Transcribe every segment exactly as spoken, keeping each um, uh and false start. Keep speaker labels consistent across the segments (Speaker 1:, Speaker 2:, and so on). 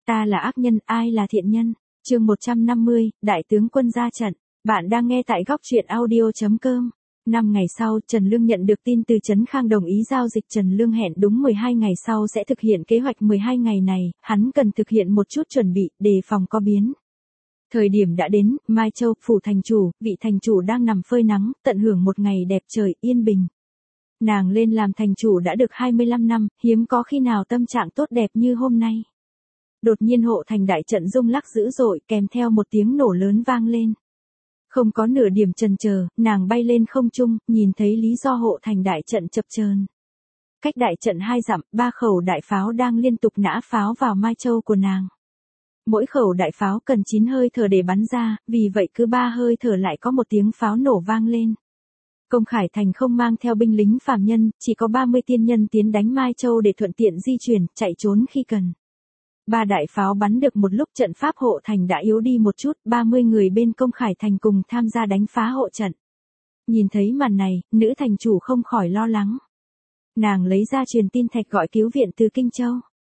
Speaker 1: Ta là ác nhân, ai là thiện nhân? Chương một trăm năm mươi, Đại tướng quân ra trận. Bạn đang nghe tại góc truyện audio chấm com. Năm ngày sau, Trần Lương nhận được tin từ Trấn Khang đồng ý giao dịch. Trần Lương hẹn đúng mười hai ngày sau sẽ thực hiện kế hoạch. Mười hai ngày này, hắn cần thực hiện một chút chuẩn bị, đề phòng có biến. Thời điểm đã đến, Mai Châu, phủ thành chủ, vị thành chủ đang nằm phơi nắng, tận hưởng một ngày đẹp trời, yên bình. Nàng lên làm thành chủ đã được hai mươi lăm năm, hiếm có khi nào tâm trạng tốt đẹp như hôm nay. Đột nhiên hộ thành đại trận rung lắc dữ dội, kèm theo một tiếng nổ lớn vang lên. Không có nửa điểm chần chờ, nàng bay lên không trung, nhìn thấy lý do hộ thành đại trận chập chờn. Cách đại trận hai dặm, ba khẩu đại pháo đang liên tục nã pháo vào Mai Châu của nàng. Mỗi khẩu đại pháo cần chín hơi thở để bắn ra, vì vậy cứ ba hơi thở lại có một tiếng pháo nổ vang lên. Công Khải Thành không mang theo binh lính phàm nhân, chỉ có ba mươi tiên nhân tiến đánh Mai Châu để thuận tiện di chuyển, chạy trốn khi cần. Ba đại pháo bắn được một lúc, trận pháp hộ thành đã yếu đi một chút, ba mươi người bên Công Khải Thành cùng tham gia đánh phá hộ trận. Nhìn thấy màn này, nữ thành chủ không khỏi lo lắng. Nàng lấy ra truyền tin thạch gọi cứu viện từ Kinh Châu.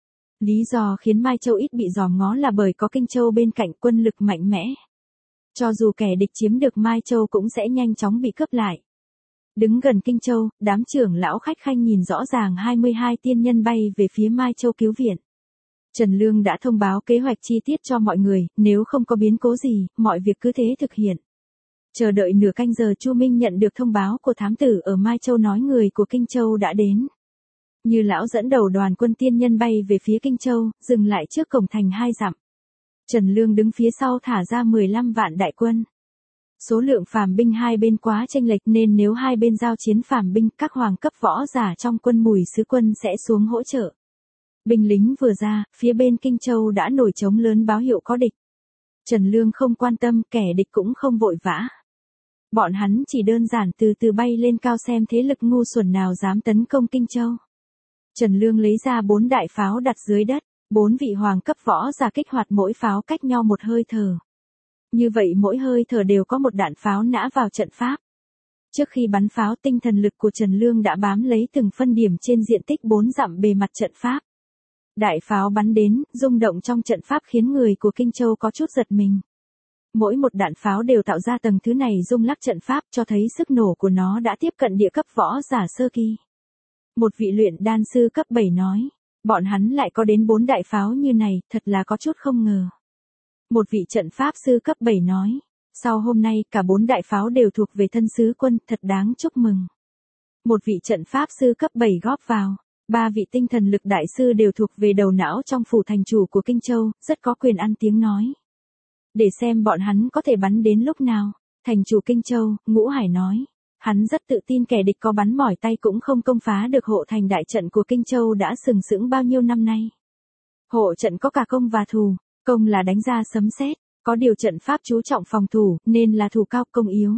Speaker 1: Lý do khiến Mai Châu ít bị dòm ngó là bởi có Kinh Châu bên cạnh, quân lực mạnh mẽ. Cho dù kẻ địch chiếm được Mai Châu cũng sẽ nhanh chóng bị cướp lại. Đứng gần Kinh Châu, đám trưởng lão khách khanh nhìn rõ ràng hai mươi hai tiên nhân bay về phía Mai Châu cứu viện. Trần Lương đã thông báo kế hoạch chi tiết cho mọi người, nếu không có biến cố gì, mọi việc cứ thế thực hiện. Chờ đợi nửa canh giờ, Chu Minh nhận được thông báo của thám tử ở Mai Châu nói người của Kinh Châu đã đến. Như lão dẫn đầu đoàn quân tiên nhân bay về phía Kinh Châu, dừng lại trước cổng thành hai dặm. Trần Lương đứng phía sau thả ra mười lăm vạn đại quân. Số lượng phàm binh hai bên quá chênh lệch nên nếu hai bên giao chiến phàm binh, các hoàng cấp võ giả trong quân Mùi sứ quân sẽ xuống hỗ trợ. Binh lính vừa ra, phía bên Kinh Châu đã nổi trống lớn báo hiệu có địch. Trần Lương không quan tâm, kẻ địch cũng không vội vã. Bọn hắn chỉ đơn giản từ từ bay lên cao xem thế lực ngu xuẩn nào dám tấn công Kinh Châu. Trần Lương lấy ra bốn đại pháo đặt dưới đất, bốn vị hoàng cấp võ giả kích hoạt mỗi pháo cách nhau một hơi thở. Như vậy mỗi hơi thở đều có một đạn pháo nã vào trận pháp. Trước khi bắn pháo, tinh thần lực của Trần Lương đã bám lấy từng phân điểm trên diện tích bốn dặm bề mặt trận pháp. Đại pháo bắn đến, rung động trong trận pháp khiến người của Kinh Châu có chút giật mình. Mỗi một đạn pháo đều tạo ra tầng thứ này rung lắc trận pháp, cho thấy sức nổ của nó đã tiếp cận địa cấp võ giả sơ kỳ. Một vị luyện đan sư cấp bảy nói, bọn hắn lại có đến bốn đại pháo như này, thật là có chút không ngờ. Một vị trận pháp sư cấp bảy nói, sau hôm nay cả bốn đại pháo đều thuộc về thân sứ quân, thật đáng chúc mừng. Một vị trận pháp sư cấp bảy góp vào, ba vị tinh thần lực đại sư đều thuộc về đầu não trong phủ thành chủ của Kinh Châu, rất có quyền ăn tiếng nói. Để xem bọn hắn có thể bắn đến lúc nào, thành chủ Kinh Châu, Ngũ Hải nói. Hắn rất tự tin kẻ địch có bắn mỏi tay cũng không công phá được hộ thành đại trận của Kinh Châu đã sừng sững bao nhiêu năm nay. Hộ trận có cả công và thủ, công là đánh ra sấm sét, có điều trận pháp chú trọng phòng thủ nên là thủ cao công yếu.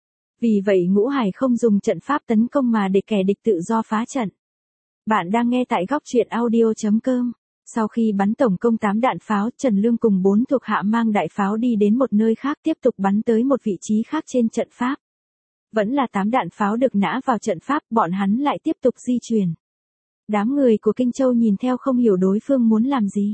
Speaker 1: Vì vậy Ngũ Hải không dùng trận pháp tấn công mà để kẻ địch tự do phá trận. Bạn đang nghe tại góc truyện audio chấm com. Sau khi bắn tổng cộng tám đạn pháo, Trần Lương cùng bốn thuộc hạ mang đại pháo đi đến một nơi khác tiếp tục bắn tới một vị trí khác trên trận pháp. Vẫn là tám đạn pháo được nã vào trận pháp, bọn hắn lại tiếp tục di chuyển. Đám người của Kinh Châu nhìn theo không hiểu đối phương muốn làm gì.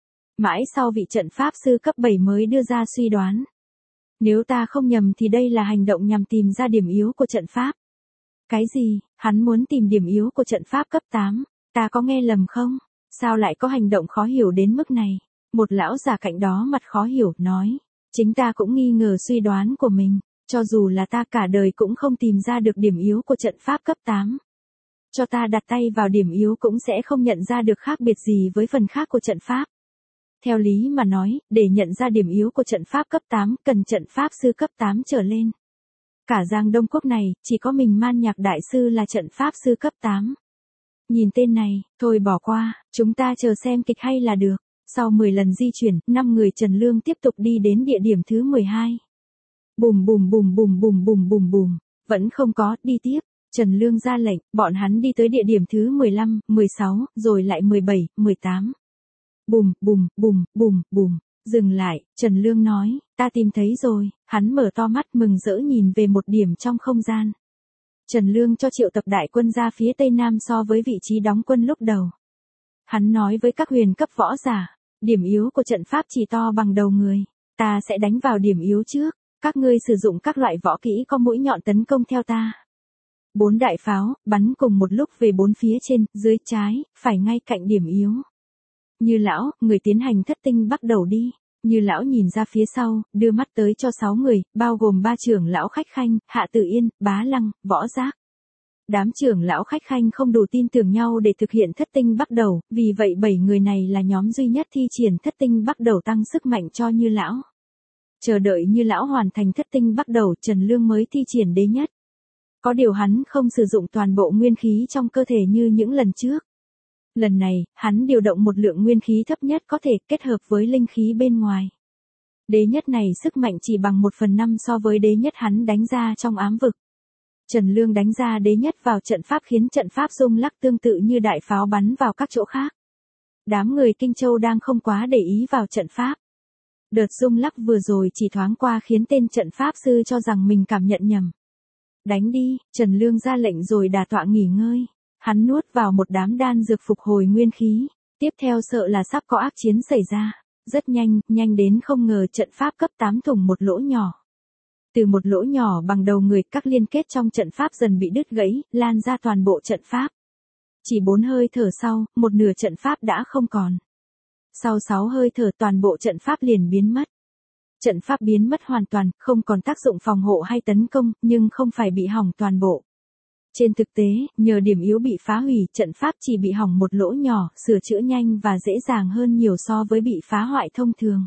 Speaker 1: Mãi sau vị trận pháp sư cấp bảy mới đưa ra suy đoán. Nếu ta không nhầm thì đây là hành động nhằm tìm ra điểm yếu của trận pháp. Cái gì, hắn muốn tìm điểm yếu của trận pháp cấp tám, ta có nghe lầm không? Sao lại có hành động khó hiểu đến mức này? Một lão già cạnh đó mặt khó hiểu, nói. Chính ta cũng nghi ngờ suy đoán của mình. Cho dù là ta cả đời cũng không tìm ra được điểm yếu của trận pháp cấp tám. Cho ta đặt tay vào điểm yếu cũng sẽ không nhận ra được khác biệt gì với phần khác của trận pháp. Theo lý mà nói, để nhận ra điểm yếu của trận pháp cấp tám, cần trận pháp sư cấp tám trở lên. Cả Giang Đông Quốc này, chỉ có mình Man Nhạc Đại Sư là trận pháp sư cấp tám. Nhìn tên này, thôi bỏ qua, chúng ta chờ xem kịch hay là được. Sau mười lần di chuyển, năm người Trần Lương tiếp tục đi đến địa điểm thứ mười hai. Bùm bùm bùm bùm bùm bùm bùm bùm, vẫn không có, đi tiếp. Trần Lương ra lệnh, bọn hắn đi tới địa điểm thứ mười lăm, mười sáu, rồi lại mười bảy, mười tám. Bùm, bùm, bùm, bùm, bùm, dừng lại, Trần Lương nói, ta tìm thấy rồi, hắn mở to mắt mừng rỡ nhìn về một điểm trong không gian. Trần Lương cho triệu tập đại quân ra phía tây nam so với vị trí đóng quân lúc đầu. Hắn nói với các huyền cấp võ giả, Điểm yếu của trận pháp chỉ to bằng đầu người. Ta sẽ đánh vào điểm yếu trước. Các ngươi sử dụng các loại võ kỹ có mũi nhọn tấn công theo ta. Bốn đại pháo, bắn cùng một lúc về bốn phía trên, dưới, trái, phải ngay cạnh điểm yếu. Như lão, người tiến hành thất tinh bắt đầu đi. Như lão nhìn ra phía sau, đưa mắt tới cho sáu người, bao gồm ba trưởng lão khách khanh, Hạ Tử Yên, Bá Lăng, Võ Giác. Đám trưởng lão khách khanh không đủ tin tưởng nhau để thực hiện thất tinh bắt đầu, vì vậy bảy người này là nhóm duy nhất thi triển thất tinh bắt đầu tăng sức mạnh cho Như lão. Chờ đợi Như lão hoàn thành thất tinh bắt đầu, Trần Lương mới thi triển đế nhất. Có điều hắn không sử dụng toàn bộ nguyên khí trong cơ thể như những lần trước. Lần này, hắn điều động một lượng nguyên khí thấp nhất có thể kết hợp với linh khí bên ngoài. Đế nhất này sức mạnh chỉ bằng một phần năm so với đế nhất hắn đánh ra trong ám vực. Trần Lương đánh ra đế nhất vào trận pháp khiến trận pháp rung lắc tương tự như đại pháo bắn vào các chỗ khác. Đám người Kinh Châu đang không quá để ý vào trận pháp. Đợt rung lắc vừa rồi chỉ thoáng qua khiến tên trận pháp sư cho rằng mình cảm nhận nhầm. Đánh đi, Trần Lương ra lệnh rồi đả tọa nghỉ ngơi. Hắn nuốt vào một đám đan dược phục hồi nguyên khí. Tiếp theo sợ là sắp có ác chiến xảy ra. Rất nhanh, nhanh đến không ngờ trận pháp cấp tám thủng một lỗ nhỏ. Từ một lỗ nhỏ bằng đầu người, các liên kết trong trận pháp dần bị đứt gãy, lan ra toàn bộ trận pháp. Chỉ bốn hơi thở sau, một nửa trận pháp đã không còn. Sau sáu hơi thở toàn bộ trận pháp liền biến mất. Trận pháp biến mất hoàn toàn, không còn tác dụng phòng hộ hay tấn công, nhưng không phải bị hỏng toàn bộ. Trên thực tế, nhờ điểm yếu bị phá hủy, trận pháp chỉ bị hỏng một lỗ nhỏ, sửa chữa nhanh và dễ dàng hơn nhiều so với bị phá hoại thông thường.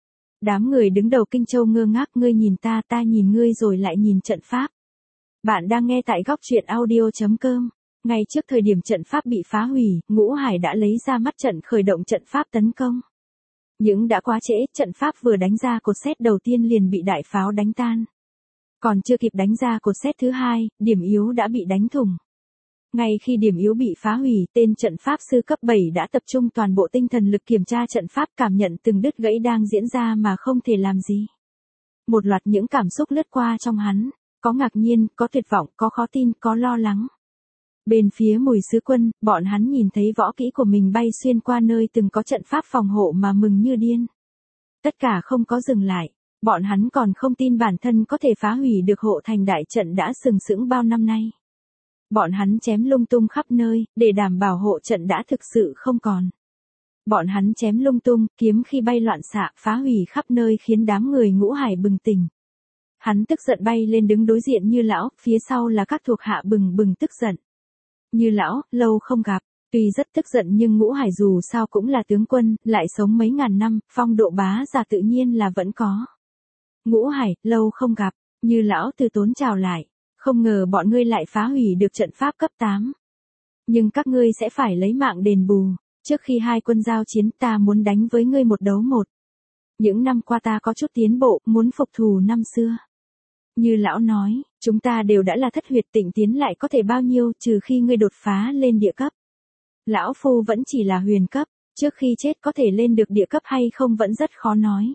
Speaker 1: Đám người đứng đầu Kinh Châu ngơ ngác, ngươi nhìn ta, ta nhìn ngươi rồi lại nhìn trận pháp. Bạn đang nghe tại góc truyện audio chấm com. Ngay trước thời điểm trận pháp bị phá hủy, Ngũ Hải đã lấy ra mắt trận khởi động trận pháp tấn công. Nhưng đã quá trễ, trận pháp vừa đánh ra cột sét đầu tiên liền bị đại pháo đánh tan. Còn chưa kịp đánh ra cột sét thứ hai, điểm yếu đã bị đánh thủng. Ngay khi điểm yếu bị phá hủy, tên trận pháp sư cấp bảy đã tập trung toàn bộ tinh thần lực kiểm tra trận pháp, cảm nhận từng đứt gãy đang diễn ra mà không thể làm gì. Một loạt những cảm xúc lướt qua trong hắn, có ngạc nhiên, có tuyệt vọng, có khó tin, có lo lắng. Bên phía Mùi Sứ Quân, bọn hắn nhìn thấy võ kỹ của mình bay xuyên qua nơi từng có trận pháp phòng hộ mà mừng như điên. Tất cả không có dừng lại, bọn hắn còn không tin bản thân có thể phá hủy được hộ thành đại trận đã sừng sững bao năm nay. Bọn hắn chém lung tung khắp nơi, để đảm bảo hộ trận đã thực sự không còn. Bọn hắn chém lung tung, kiếm khi bay loạn xạ, phá hủy khắp nơi khiến đám người Ngũ Hải bừng tỉnh. Hắn tức giận bay lên đứng đối diện Như lão, phía sau là các thuộc hạ bừng bừng tức giận. Như lão, lâu không gặp, tuy rất tức giận nhưng Ngũ Hải dù sao cũng là tướng quân, lại sống mấy ngàn năm, phong độ bá giả tự nhiên là vẫn có. Ngũ Hải, lâu không gặp, Như lão từ tốn chào lại. Không ngờ bọn ngươi lại phá hủy được trận pháp cấp tám. Nhưng các ngươi sẽ phải lấy mạng đền bù. Trước khi hai quân giao chiến, ta muốn đánh với ngươi một đấu một. Những năm qua ta có chút tiến bộ, muốn phục thù năm xưa. Như lão nói, chúng ta đều đã là thất huyệt, tịnh tiến lại có thể bao nhiêu, trừ khi ngươi đột phá lên địa cấp. Lão phu vẫn chỉ là huyền cấp, trước khi chết có thể lên được địa cấp hay không vẫn rất khó nói.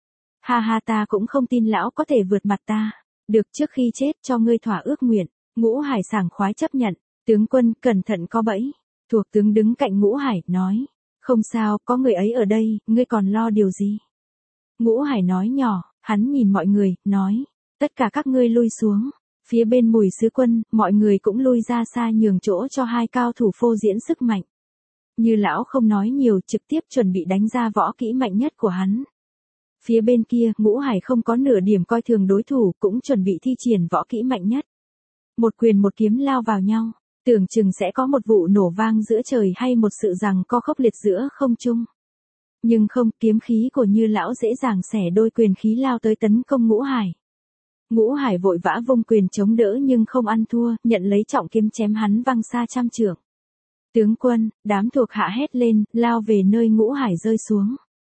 Speaker 1: Ha ha, ta cũng không tin lão có thể vượt mặt ta. Được, trước khi chết cho ngươi thỏa ước nguyện. Ngũ Hải sảng khoái chấp nhận. Tướng quân, cẩn thận có bẫy. Thuộc tướng đứng cạnh Ngũ Hải, nói. Không sao, có người ấy ở đây, ngươi còn lo điều gì? Ngũ Hải nói nhỏ, hắn nhìn mọi người, nói. Tất cả các ngươi lui xuống. Phía bên Mùi Sứ Quân, mọi người cũng lui ra xa nhường chỗ cho hai cao thủ phô diễn sức mạnh. Như lão không nói nhiều, trực tiếp chuẩn bị đánh ra võ kỹ mạnh nhất của hắn. Phía bên kia, Ngũ Hải không có nửa điểm coi thường đối thủ, cũng chuẩn bị thi triển võ kỹ mạnh nhất. Một quyền một kiếm lao vào nhau, tưởng chừng sẽ có một vụ nổ vang giữa trời hay một sự giằng co khốc liệt giữa không trung. Nhưng không, kiếm khí của Như lão dễ dàng xẻ đôi, quyền khí lao tới tấn công Ngũ Hải. Ngũ Hải vội vã vung quyền chống đỡ nhưng không ăn thua, nhận lấy trọng kiếm chém hắn văng xa trăm trượng. Tướng quân, đám thuộc hạ hét lên, lao về nơi Ngũ Hải rơi xuống.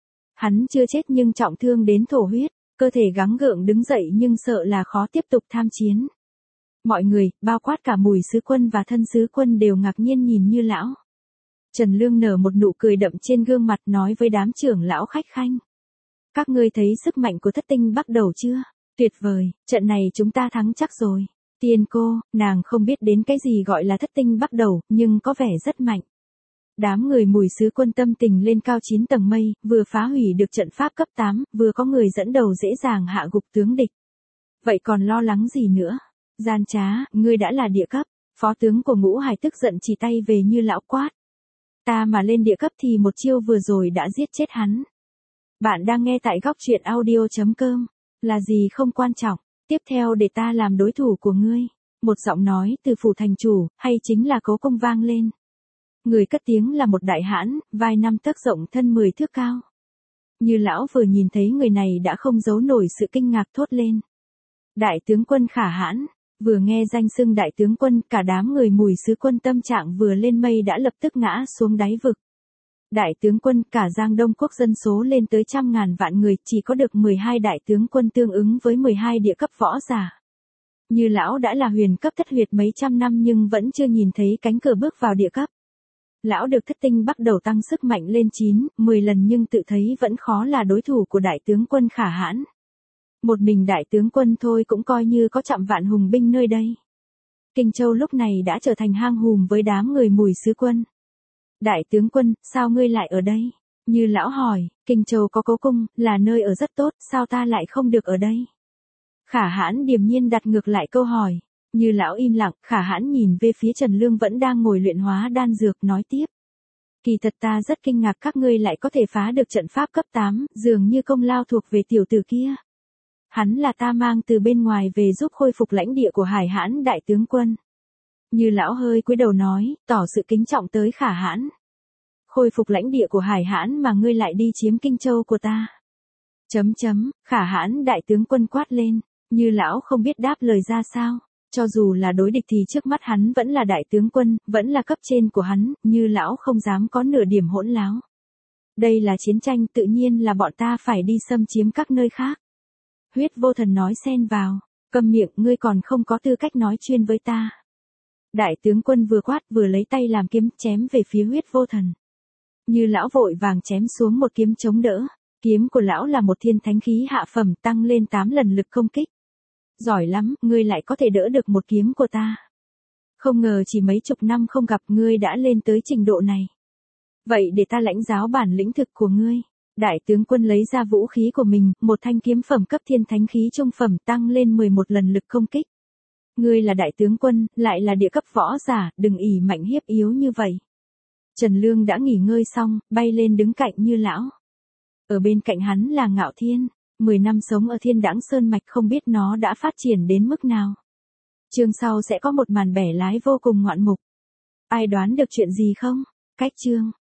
Speaker 1: Hắn chưa chết nhưng trọng thương đến thổ huyết, cơ thể gắng gượng đứng dậy nhưng sợ là khó tiếp tục tham chiến. Mọi người, bao quát cả Mùi Sứ Quân và Thân Sứ Quân đều ngạc nhiên nhìn Như lão. Trần Lương nở một nụ cười đậm trên gương mặt, nói với đám trưởng lão khách khanh. Các ngươi thấy sức mạnh của thất tinh bắt đầu chưa? Tuyệt vời, trận này chúng ta thắng chắc rồi. Tiên cô, nàng không biết đến cái gì gọi là thất tinh bắt đầu, nhưng có vẻ rất mạnh. Đám người Mùi Sứ Quân tâm tình lên cao chín tầng mây, vừa phá hủy được trận pháp cấp tám, vừa có người dẫn đầu dễ dàng hạ gục tướng địch. Vậy còn lo lắng gì nữa? Gian trá, ngươi đã là địa cấp. Phó tướng của Ngũ Hải tức giận chỉ tay về Như Lão quát. Ta mà lên địa cấp thì một chiêu vừa rồi đã giết chết hắn. Bạn đang nghe tại góc truyện audio chấm com. Là gì không quan trọng. Tiếp theo để ta làm đối thủ của ngươi. Một giọng nói từ phủ thành chủ, hay chính là Cố Công vang lên. Người cất tiếng là một đại hãn, vai năm tấc rộng thân mười thước cao. Như Lão vừa nhìn thấy người này đã không giấu nổi sự kinh ngạc thốt lên. Đại tướng quân Khả Hãn. Vừa nghe danh xưng đại tướng quân, cả đám người Mùi Sứ Quân tâm trạng vừa lên mây đã lập tức ngã xuống đáy vực. Đại tướng quân, cả Giang Đông quốc dân số lên tới trăm ngàn vạn người, chỉ có được mười hai đại tướng quân tương ứng với mười hai địa cấp võ giả. Như Lão đã là huyền cấp thất huyệt mấy trăm năm nhưng vẫn chưa nhìn thấy cánh cửa bước vào địa cấp. Lão được thất tinh bắt đầu tăng sức mạnh lên chín, mười lần nhưng tự thấy vẫn khó là đối thủ của đại tướng quân Khả Hãn. Một mình đại tướng quân thôi cũng coi như có trăm vạn hùng binh nơi đây. Kinh Châu lúc này đã trở thành hang hùm với đám người Mùi Sứ Quân. Đại tướng quân, sao ngươi lại ở đây? Như Lão hỏi, Kinh Châu có Cố Cung, là nơi ở rất tốt, sao ta lại không được ở đây? Khả Hãn điềm nhiên đặt ngược lại câu hỏi. Như Lão im lặng, Khả Hãn nhìn về phía Trần Lương vẫn đang ngồi luyện hóa đan dược nói tiếp. Kỳ thật ta rất kinh ngạc các ngươi lại có thể phá được trận pháp cấp tám, dường như công lao thuộc về tiểu tử kia. Hắn là ta mang từ bên ngoài về giúp khôi phục lãnh địa của Hải Hãn đại tướng quân. Như Lão hơi cúi đầu nói, tỏ sự kính trọng tới Khả Hãn. Khôi phục lãnh địa của Hải Hãn mà ngươi lại đi chiếm Kinh Châu của ta. Chấm chấm, Khả Hãn đại tướng quân quát lên, Như Lão không biết đáp lời ra sao. Cho dù là đối địch thì trước mắt hắn vẫn là đại tướng quân, vẫn là cấp trên của hắn, Như Lão không dám có nửa điểm hỗn láo. Đây là chiến tranh, tự nhiên là bọn ta phải đi xâm chiếm các nơi khác. Huyết Vô Thần nói xen vào, câm miệng, ngươi còn không có tư cách nói chuyên với ta. Đại tướng quân vừa quát vừa lấy tay làm kiếm chém về phía Huyết Vô Thần. Như Lão vội vàng chém xuống một kiếm chống đỡ, kiếm của Lão là một thiên thánh khí hạ phẩm tăng lên tám lần lực công kích. Giỏi lắm, ngươi lại có thể đỡ được một kiếm của ta. Không ngờ chỉ mấy chục năm không gặp ngươi đã lên tới trình độ này. Vậy để ta lãnh giáo bản lĩnh thực của ngươi. Đại tướng quân lấy ra vũ khí của mình, một thanh kiếm phẩm cấp thiên thánh khí trung phẩm tăng lên mười một lần lực công kích. Ngươi là đại tướng quân, lại là địa cấp võ giả, đừng ỷ mạnh hiếp yếu như vậy. Trần Lương đã nghỉ ngơi xong, bay lên đứng cạnh Như Lão. Ở bên cạnh hắn là Ngạo Thiên. Mười năm sống ở Thiên Đãng Sơn Mạch không biết nó đã phát triển đến mức nào. Chương sau sẽ có một màn bẻ lái vô cùng ngoạn mục. Ai đoán được chuyện gì không? Cách chương.